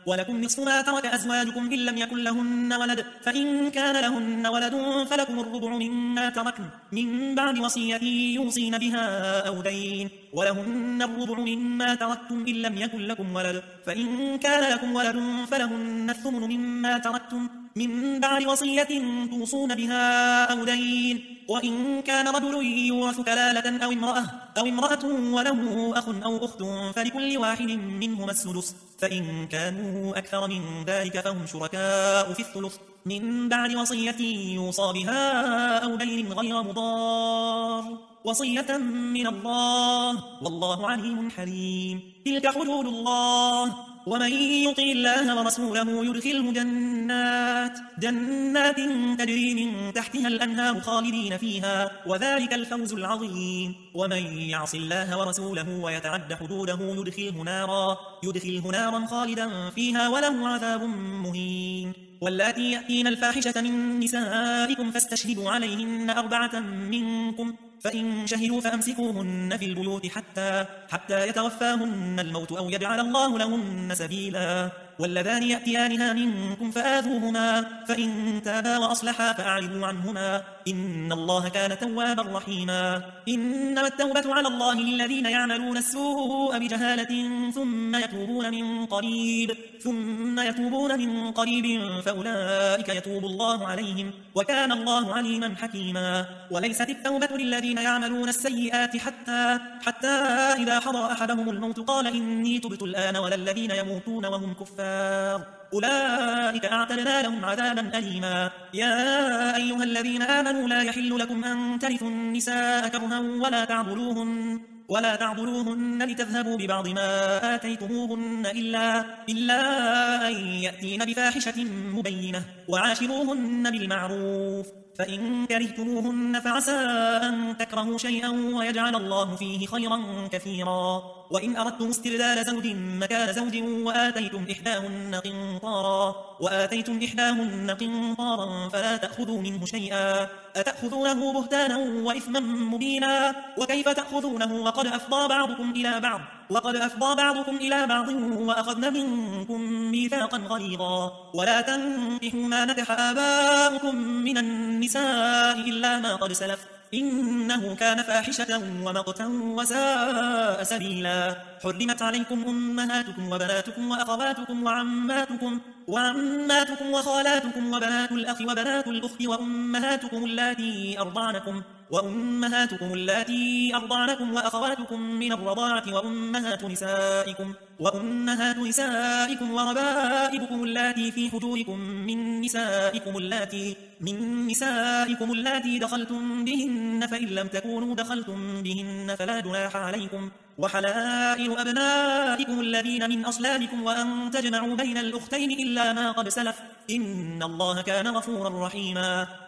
ولكم نصف ما ترك أزواجكم إن لم يكن لهن ولد، فإن كان لهن ولد فلكم الربع مما تركن من بعد وصية يوصين بها أو دين، ولهن الربع مما تركتم إن لم يكن لكم ولد، فإن كان لكم ولد فلهن الثمن مما تركتم من بعد وصية توصون بها أو دين، وإن كان رجل يورث كلالة أو امرأة وله أخ أو أخت فلكل واحد منهما السدس، فإن كانوا أكثر من ذلك فهم شركاء في الثلث من بعد وصية يوصى بها أو دين غير مضار، وصية من الله والله عليم حليم. تلك حدود الله، ومن يطع الله ورسوله يدخله جنات تجري من تحتها الأنهار خالدين فيها، وذلك الفوز العظيم. ومن يعص الله ورسوله ويتعد حدوده يدخله نارا خالدا فيها وله عذاب مهين. واللاتي يأتين الفاحشة من نسائكم فاستشهدوا عليهن 4 منكم، فإن شهدوا فأمسكوهن في البيوت حتى يتوفاهن الموت أو يجعل الله لهن سبيلا. واللذان يأتيانها منكم فآذوهما، فإن تابا وأصلحا فأعرضوا عنهما، إن الله كان توابا رحيما. إنما التوبة على الله للذين يعملون السوء بجهالة ثم يتوبون من قريب فأولئك يتوب الله عليهم، وكان الله عليما حكيما. وليست التوبة للذين يعملون السيئات حتى إذا حضر أحدهم الموت قال إني تبت الآن، ولا الذين يموتون وهم كفار أولئك أعتدنا لهم عذابا أليما. يا أيها الذين آمنوا لا يحل لكم أن ترثوا النساء كرها ولا تعضلوهن لتذهبوا ببعض ما آتيتموهن إلا أن يأتين بفاحشة مبينة، وعاشروهن بالمعروف، فإن كرهتموهن فعسى أن تكرهوا شيئا ويجعل الله فيه خيرا كثيرا. وإن أردتم استبدال زوج مكان زوج وآتيتم إحداهن قنطارا فلا تأخذوا منه شيئا، أتأخذونه بهتانا وإثما مبينا، وكيف تأخذونه وقد أفضى بعضكم إلى بعض وأخذن منكم ميثاقا غليظا. ولا تنكحوا ما نكح آباؤكم من النساء إلا ما قد سلف، إنه كان فاحشة ومقتا وساء سبيلا. حرمت عليكم أمهاتكم وبناتكم وأخواتكم وعماتكم وخالاتكم وبنات الأخ وبنات الأخت وأمهاتكم اللاتي أرضعنكم وأخواتكم من الرضاعة وأمهات نسائكم وربائبكم اللاتي في حجوركم من نسائكم اللاتي دخلتم بهن، فإن لم تكونوا دخلتم بهن فلا جناح عليكم، وحلائل أبنائكم الذين من أصلابكم، وأن تجمعوا بين الأختين إلا ما قد سلف، إن الله كان غفورا رحيما.